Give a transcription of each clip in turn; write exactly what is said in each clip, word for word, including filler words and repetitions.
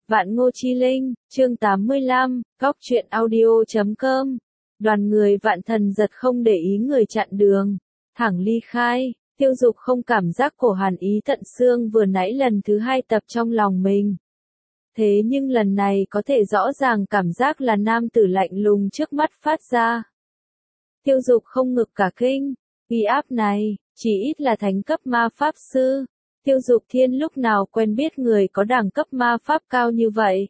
Vạn Ngô Chi Linh, chương tám mươi lăm, góc truyện audio chấm com. Đoàn người Vạn Thần Giật không để ý người chặn đường, thẳng ly khai. Tiêu Dục không cảm giác cổ hàn ý tận xương vừa nãy lần thứ hai tập trong lòng mình. Thế nhưng lần này có thể rõ ràng cảm giác là nam tử lạnh lùng trước mắt phát ra. Tiêu Dục không ngực cả kinh, uy áp này, chỉ ít là thánh cấp ma pháp sư. Tiêu Dục Thiên lúc nào quen biết người có đẳng cấp ma pháp cao như vậy.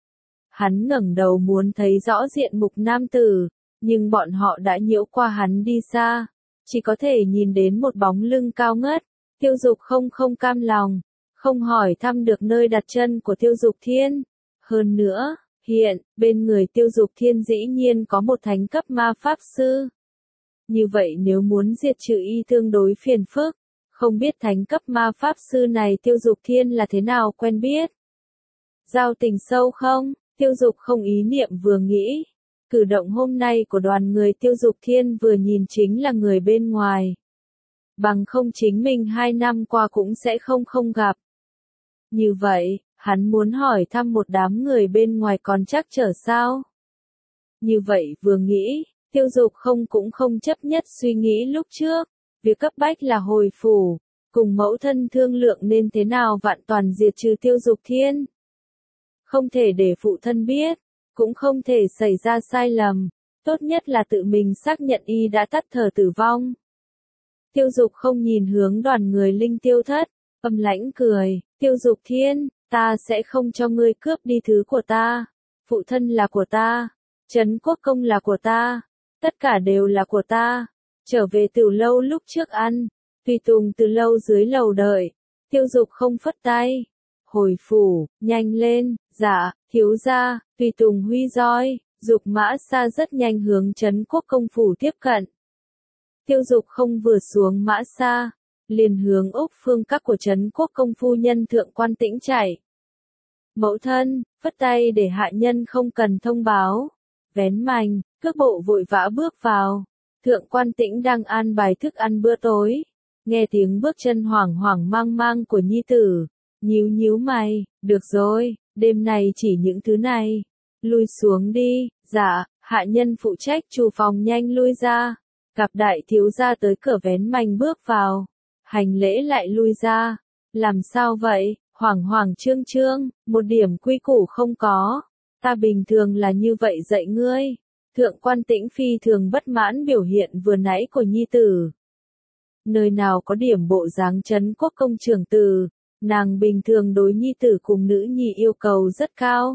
Hắn ngẩng đầu muốn thấy rõ diện mục nam tử, nhưng bọn họ đã nhiễu qua hắn đi xa, chỉ có thể nhìn đến một bóng lưng cao ngất. Tiêu Dục không không cam lòng, không hỏi thăm được nơi đặt chân của Tiêu Dục Thiên. Hơn nữa, hiện, bên người Tiêu Dục Thiên dĩ nhiên có một thánh cấp ma pháp sư. Như vậy nếu muốn diệt trừ y tương đối phiền phức. Không biết thánh cấp ma pháp sư này Tiêu Dục Thiên là thế nào quen biết. Giao tình sâu không? Tiêu Dục không ý niệm vừa nghĩ. Cử động hôm nay của đoàn người Tiêu Dục Thiên vừa nhìn chính là người bên ngoài. Bằng không chính mình hai năm qua cũng sẽ không không gặp. Như vậy, hắn muốn hỏi thăm một đám người bên ngoài còn chắc trở sao? Như vậy vừa nghĩ, Tiêu Dục không cũng không chấp nhất suy nghĩ lúc trước. Việc cấp bách là hồi phủ, cùng mẫu thân thương lượng nên thế nào vạn toàn diệt trừ Tiêu Dục Thiên. Không thể để phụ thân biết, cũng không thể xảy ra sai lầm, tốt nhất là tự mình xác nhận y đã tắt thở tử vong. Tiêu Dục không nhìn hướng đoàn người Linh Tiêu Thất, âm lãnh cười, Tiêu Dục Thiên, ta sẽ không cho ngươi cướp đi thứ của ta, phụ thân là của ta, Trấn Quốc Công là của ta, tất cả đều là của ta. Trở về Tử Lâu lúc trước ăn, tùy tùng từ lâu dưới lầu đợi. Tiêu Dục không phất tay. Hồi phủ, nhanh lên, dạ, thiếu gia. Tùy tùng huy roi, Dục mã xa rất nhanh hướng Trấn Quốc Công phủ tiếp cận. Tiêu Dục không vừa xuống mã xa, liền hướng Úc Phương các của Trấn Quốc Công phu nhân Thượng Quan Tĩnh chạy. Mẫu thân, phất tay để hạ nhân không cần thông báo. Vén mành, cước bộ vội vã bước vào. Thượng Quan Tĩnh đang an bài thức ăn bữa tối, nghe tiếng bước chân hoảng hoảng mang mang của nhi tử, nhíu nhíu mày, được rồi, đêm này chỉ những thứ này, lui xuống đi, dạ, hạ nhân phụ trách chủ phòng nhanh lui ra, gặp đại thiếu gia tới cửa vén mành bước vào, hành lễ lại lui ra, làm sao vậy, hoảng hoảng trương trương, một điểm quy củ không có, ta bình thường là như vậy dạy ngươi. Thượng Quan Tĩnh phi thường bất mãn biểu hiện vừa nãy của nhi tử. Nơi nào có điểm bộ dáng Trấn Quốc Công trưởng tử, nàng bình thường đối nhi tử cùng nữ nhi yêu cầu rất cao.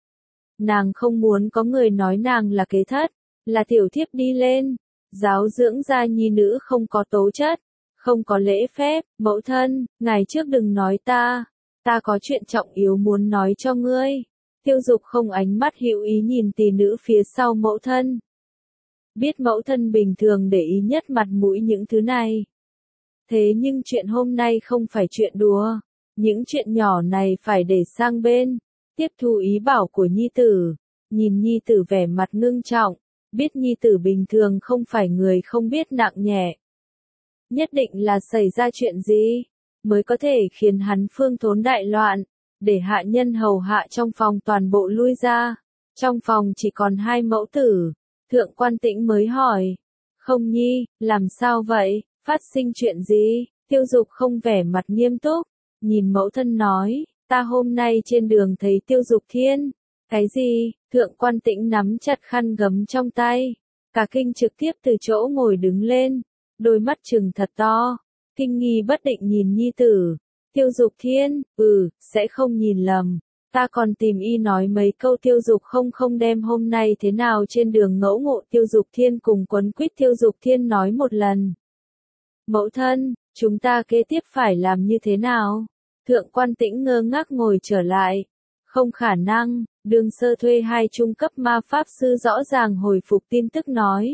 Nàng không muốn có người nói nàng là kế thất, là tiểu thiếp đi lên, giáo dưỡng ra nhi nữ không có tố chất, không có lễ phép, mẫu thân, ngày trước đừng nói ta, ta có chuyện trọng yếu muốn nói cho ngươi. Tiêu Dục không ánh mắt hữu ý nhìn tỷ nữ phía sau mẫu thân. Biết mẫu thân bình thường để ý nhất mặt mũi những thứ này. Thế nhưng chuyện hôm nay không phải chuyện đùa. Những chuyện nhỏ này phải để sang bên. Tiếp thu ý bảo của nhi tử. Nhìn nhi tử vẻ mặt ngưng trọng. Biết nhi tử bình thường không phải người không biết nặng nhẹ. Nhất định là xảy ra chuyện gì, mới có thể khiến hắn phương thốn đại loạn. Để hạ nhân hầu hạ trong phòng toàn bộ lui ra. Trong phòng chỉ còn hai mẫu tử. Thượng Quan Tĩnh mới hỏi. Không nhi, làm sao vậy, phát sinh chuyện gì? Tiêu Dục không vẻ mặt nghiêm túc. Nhìn mẫu thân nói, ta hôm nay trên đường thấy Tiêu Dục Thiên. Cái gì? Thượng Quan Tĩnh nắm chặt khăn gấm trong tay. Cả kinh trực tiếp từ chỗ ngồi đứng lên. Đôi mắt trừng thật to. Kinh nghi bất định nhìn nhi tử. Tiêu Dục Thiên, ừ, sẽ không nhìn lầm. Ta còn tìm y nói mấy câu Tiêu Dục không không đem hôm nay thế nào trên đường ngẫu ngộ Tiêu Dục Thiên cùng quấn quýt Tiêu Dục Thiên nói một lần. Mẫu thân, chúng ta kế tiếp phải làm như thế nào? Thượng Quan Tĩnh ngơ ngác ngồi trở lại. Không khả năng, Đường Sơ thuê hai trung cấp ma pháp sư rõ ràng hồi phục tin tức nói.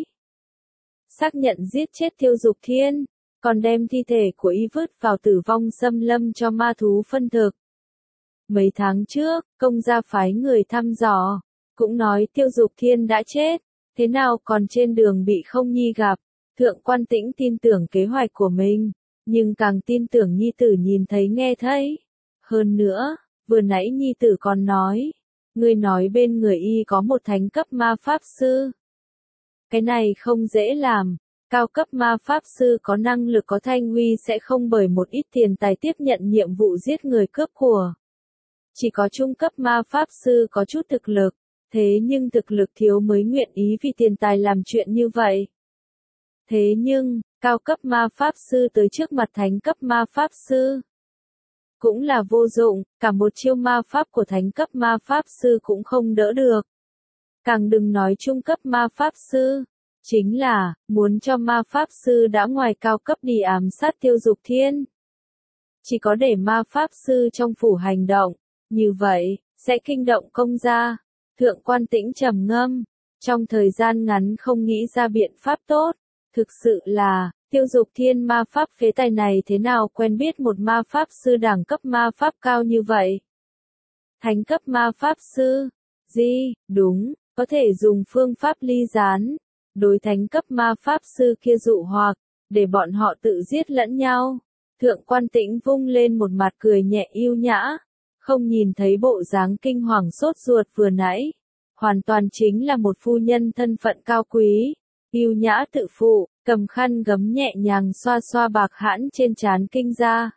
Xác nhận giết chết Tiêu Dục Thiên. Còn đem thi thể của y vứt vào tử vong xâm lâm cho ma thú phân thực. Mấy tháng trước, công gia phái người thăm dò, cũng nói Tiêu Dục Thiên đã chết, thế nào còn trên đường bị không nhi gặp. Thượng Quan Tĩnh tin tưởng kế hoạch của mình, nhưng càng tin tưởng nhi tử nhìn thấy nghe thấy. Hơn nữa, vừa nãy nhi tử còn nói, ngươi nói bên người y có một thánh cấp ma pháp sư. Cái này không dễ làm, cao cấp ma pháp sư có năng lực có thanh uy sẽ không bởi một ít tiền tài tiếp nhận nhiệm vụ giết người cướp của. Chỉ có trung cấp ma pháp sư có chút thực lực, thế nhưng thực lực thiếu mới nguyện ý vì tiền tài làm chuyện như vậy. Thế nhưng, cao cấp ma pháp sư tới trước mặt thánh cấp ma pháp sư cũng là vô dụng, cả một chiêu ma pháp của thánh cấp ma pháp sư cũng không đỡ được. Càng đừng nói trung cấp ma pháp sư, chính là, muốn cho ma pháp sư đã ngoài cao cấp đi ám sát Tiêu Dục Thiên. Chỉ có để ma pháp sư trong phủ hành động, như vậy, sẽ kinh động công gia. Thượng Quan Tĩnh trầm ngâm, trong thời gian ngắn không nghĩ ra biện pháp tốt, thực sự là, Tiêu Dục Thiên ma pháp phế tài này thế nào quen biết một ma pháp sư đẳng cấp ma pháp cao như vậy. Thánh cấp ma pháp sư, gì, đúng, có thể dùng phương pháp ly gián, đối thánh cấp ma pháp sư kia dụ hoặc, để bọn họ tự giết lẫn nhau. Thượng Quan Tĩnh vung lên một mặt cười nhẹ yêu nhã, không nhìn thấy bộ dáng kinh hoàng sốt ruột vừa nãy, hoàn toàn chính là một phu nhân thân phận cao quý, yêu nhã tự phụ, cầm khăn gấm nhẹ nhàng xoa xoa bạc hãn trên trán Kinh gia.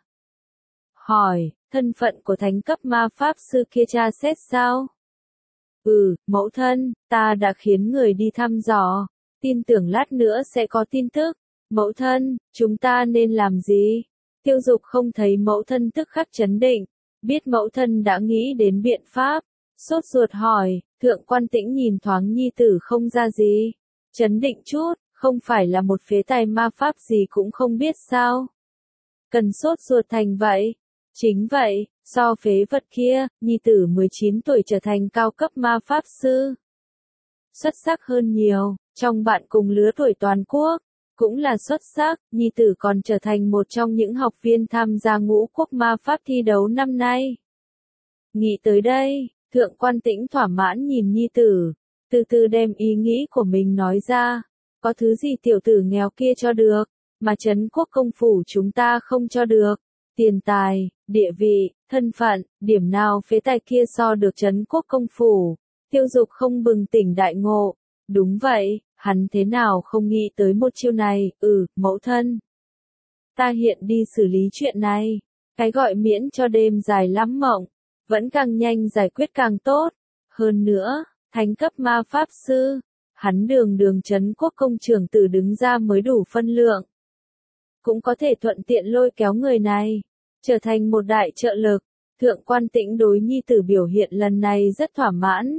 Hỏi, thân phận của thánh cấp ma pháp sư kia tra xét sao? Ừ, mẫu thân, ta đã khiến người đi thăm dò, tin tưởng lát nữa sẽ có tin tức. Mẫu thân, chúng ta nên làm gì? Tiêu Dục không thấy mẫu thân tức khắc chấn định, biết mẫu thân đã nghĩ đến biện pháp, sốt ruột hỏi. Thượng Quan Tĩnh nhìn thoáng nhi tử không ra gì, chấn định chút, không phải là một phế tài ma pháp gì cũng không biết sao? Cần sốt ruột thành vậy? Chính vậy, so phế vật kia, nhi tử mười chín tuổi trở thành cao cấp ma pháp sư. Xuất sắc hơn nhiều, trong bạn cùng lứa tuổi toàn quốc, cũng là xuất sắc, nhi tử còn trở thành một trong những học viên tham gia ngũ quốc ma pháp thi đấu năm nay. Nghĩ tới đây, Thượng Quan Tĩnh thỏa mãn nhìn nhi tử, từ từ đem ý nghĩ của mình nói ra, có thứ gì tiểu tử nghèo kia cho được, mà Trấn Quốc công phủ chúng ta không cho được, tiền tài, địa vị, thân phận, điểm nào phế tài kia so được Trấn Quốc công phủ. Tiêu Dục không bừng tỉnh đại ngộ, đúng vậy, hắn thế nào không nghĩ tới một chiêu này, ừ, mẫu thân. Ta hiện đi xử lý chuyện này, cái gọi miễn cho đêm dài lắm mộng, vẫn càng nhanh giải quyết càng tốt. Hơn nữa, thánh cấp ma pháp sư, hắn đường đường Trấn Quốc công trưởng tử đứng ra mới đủ phân lượng. Cũng có thể thuận tiện lôi kéo người này, trở thành một đại trợ lực. Thượng Quan Tĩnh đối nhi tử biểu hiện lần này rất thỏa mãn.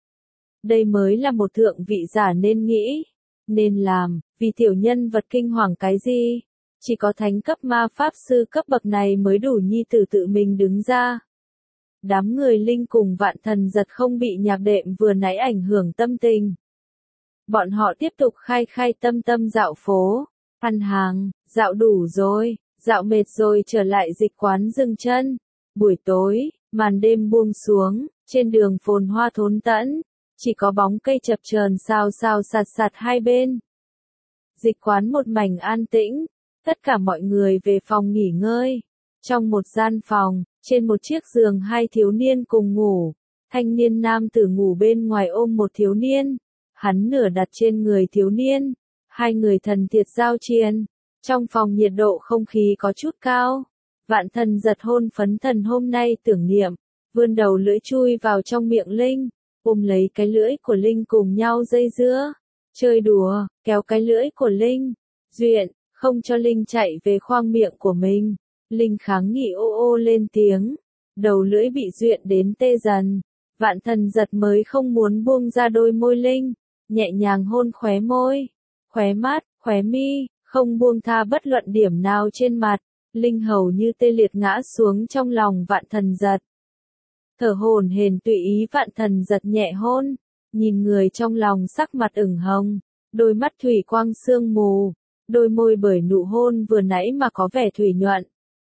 Đây mới là một thượng vị giả nên nghĩ, nên làm, vì tiểu nhân vật kinh hoàng cái gì? Chỉ có thánh cấp ma pháp sư cấp bậc này mới đủ nhi tử tự mình đứng ra. Đám người Linh cùng Vạn Thần Giật không bị nhạc đệm vừa nãy ảnh hưởng tâm tình. Bọn họ tiếp tục khai khai tâm tâm dạo phố, ăn hàng, dạo đủ rồi, dạo mệt rồi trở lại dịch quán dừng chân. Buổi tối, màn đêm buông xuống, trên đường phồn hoa thốn tẫn, chỉ có bóng cây chập chờn sao sao sạt sạt hai bên. Dịch quán một mảnh an tĩnh, tất cả mọi người về phòng nghỉ ngơi. Trong một gian phòng, trên một chiếc giường hai thiếu niên cùng ngủ, thanh niên nam tử ngủ bên ngoài ôm một thiếu niên, hắn nửa đặt trên người thiếu niên, hai người thần tiệt giao chiến. Trong phòng nhiệt độ không khí có chút cao, Vạn Thần Giật hôn phấn thần hôm nay tưởng niệm, vươn đầu lưỡi chui vào trong miệng Linh, ôm lấy cái lưỡi của Linh cùng nhau dây dưa, chơi đùa, kéo cái lưỡi của Linh, duyện, không cho Linh chạy về khoang miệng của mình. Linh kháng nghị ô ô lên tiếng, đầu lưỡi bị duyện đến tê dần, Vạn Thần Giật mới không muốn buông ra đôi môi Linh, nhẹ nhàng hôn khóe môi, khóe mắt, khóe mi, không buông tha bất luận điểm nào trên mặt. Linh hầu như tê liệt ngã xuống trong lòng Vạn Thần Giật. Thở hổn hển tùy ý Vạn Thần Giật nhẹ hôn, nhìn người trong lòng sắc mặt ửng hồng, đôi mắt thủy quang sương mù, đôi môi bởi nụ hôn vừa nãy mà có vẻ thủy nhuận.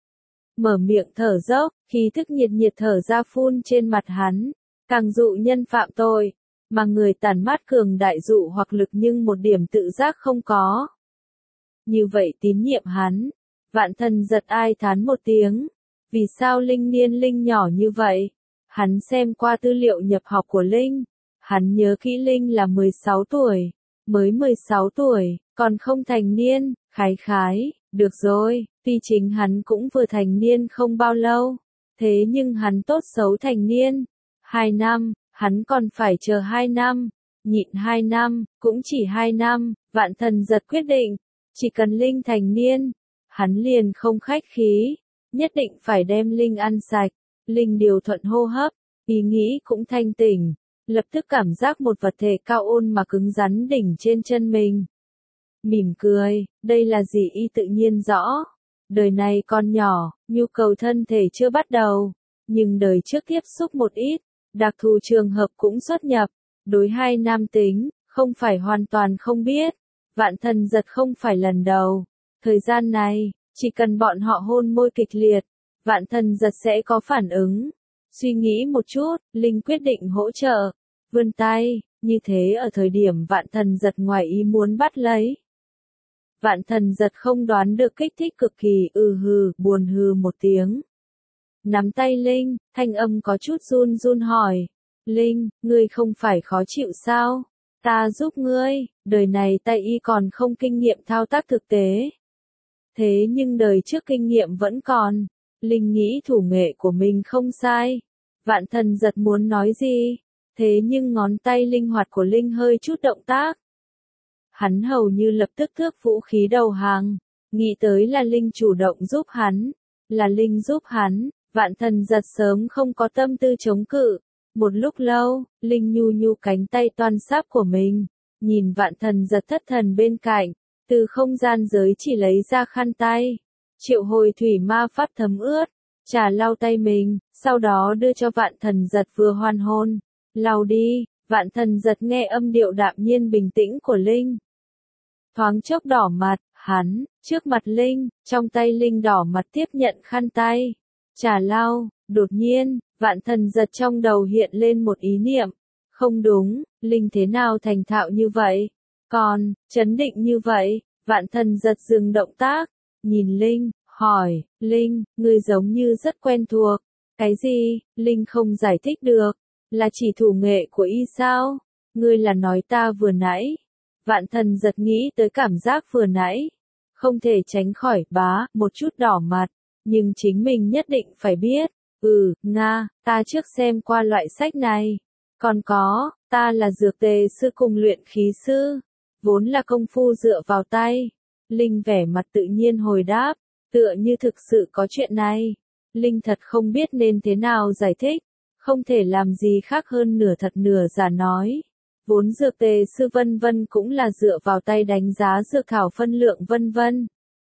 Mở miệng thở dốc, khí thức nhiệt nhiệt thở ra phun trên mặt hắn, càng dụ nhân phạm tội, mà người tàn mát cường đại dụ hoặc lực nhưng một điểm tự giác không có. Như vậy tín nhiệm hắn. Vạn Thần Giật ai thán một tiếng, vì sao Linh niên Linh nhỏ như vậy, Hắn xem qua tư liệu nhập học của Linh. Hắn nhớ kỹ Linh là mười sáu tuổi. Mới mười sáu tuổi, còn không thành niên, khái khái, được rồi, tuy chính hắn cũng vừa thành niên không bao lâu. Thế nhưng hắn tốt xấu thành niên. Hai năm, hắn còn phải chờ hai năm. Nhịn hai năm, cũng chỉ hai năm, Vạn Thần Giật quyết định. Chỉ cần Linh thành niên, hắn liền không khách khí. Nhất định phải đem Linh ăn sạch. Linh điều thuận hô hấp, ý nghĩ cũng thanh tỉnh. Lập tức cảm giác một vật thể cao ôn mà cứng rắn đỉnh trên chân mình. Mỉm cười, đây là gì y tự nhiên rõ. Đời này còn nhỏ, nhu cầu thân thể chưa bắt đầu. Nhưng đời trước tiếp xúc một ít, đặc thù trường hợp cũng xuất nhập. Đối hai nam tính, không phải hoàn toàn không biết. Vạn Thần Giật không phải lần đầu. Thời gian này, chỉ cần bọn họ hôn môi kịch liệt, Vạn Thần Giật sẽ có phản ứng. Suy nghĩ một chút, Linh quyết định hỗ trợ. Vươn tay, như thế ở thời điểm Vạn Thần Giật ngoài ý muốn bắt lấy. Vạn Thần Giật không đoán được kích thích cực kỳ, ừ hừ, buồn hừ một tiếng. Nắm tay Linh, thanh âm có chút run run hỏi. Linh, ngươi không phải khó chịu sao? Ta giúp ngươi, đời này tay y còn không kinh nghiệm thao tác thực tế. Thế nhưng đời trước kinh nghiệm vẫn còn. Linh nghĩ thủ nghệ của mình không sai. Vạn Thần Giật muốn nói gì? Thế nhưng ngón tay linh hoạt của Linh hơi chút động tác. Hắn hầu như lập tức thước vũ khí đầu hàng. Nghĩ tới là Linh chủ động giúp hắn. Là Linh giúp hắn. Vạn Thần Giật sớm không có tâm tư chống cự. Một lúc lâu, Linh nhu nhu cánh tay toan sáp của mình. Nhìn Vạn Thần Giật thất thần bên cạnh. Từ không gian giới chỉ lấy ra khăn tay. Triệu hồi thủy ma pháp thấm ướt. Trà lau tay mình. Sau đó đưa cho Vạn Thần Giật vừa hoàn hôn. Lau đi. Vạn Thần Giật nghe âm điệu đạm nhiên bình tĩnh của Linh. Thoáng chốc đỏ mặt, hắn, trước mặt Linh, trong tay Linh đỏ mặt tiếp nhận khăn tay. Trà lau, đột nhiên, Vạn Thần Giật trong đầu hiện lên một ý niệm. Không đúng, Linh thế nào thành thạo như vậy? Còn, chấn định như vậy, Vạn Thần Giật dừng động tác, nhìn Linh, hỏi, Linh, ngươi giống như rất quen thuộc. Cái gì? Linh không giải thích được. Là chỉ thủ nghệ của y sao? Ngươi là nói ta vừa nãy. Vạn Thần Giật nghĩ tới cảm giác vừa nãy. Không thể tránh khỏi, bá, một chút đỏ mặt. Nhưng chính mình nhất định phải biết. Ừ, Nga, ta trước xem qua loại sách này. Còn có, ta là dược tề sư cùng luyện khí sư. Vốn là công phu dựa vào tay. Linh vẻ mặt tự nhiên hồi đáp. Tựa như thực sự có chuyện này. Linh thật không biết nên thế nào giải thích. Không thể làm gì khác hơn nửa thật nửa giả nói. Vốn dược tề sư vân vân cũng là dựa vào tay đánh giá dược thảo phân lượng vân vân.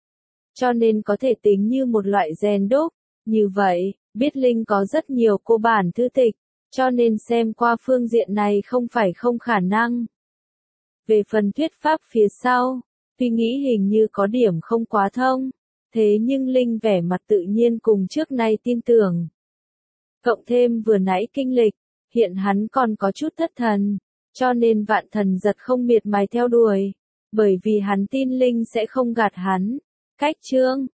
Cho nên có thể tính như một loại rèn đúc. Như vậy, biết Linh có rất nhiều cô bản thư tịch, cho nên xem qua phương diện này không phải không khả năng. Về phần thuyết pháp phía sau, tuy nghĩ hình như có điểm không quá thông, thế nhưng Linh vẻ mặt tự nhiên cùng trước nay tin tưởng. Cộng thêm vừa nãy kinh lịch, hiện hắn còn có chút thất thần, cho nên Vạn Thần Giật không miệt mài theo đuổi, bởi vì hắn tin Linh sẽ không gạt hắn. Cách chương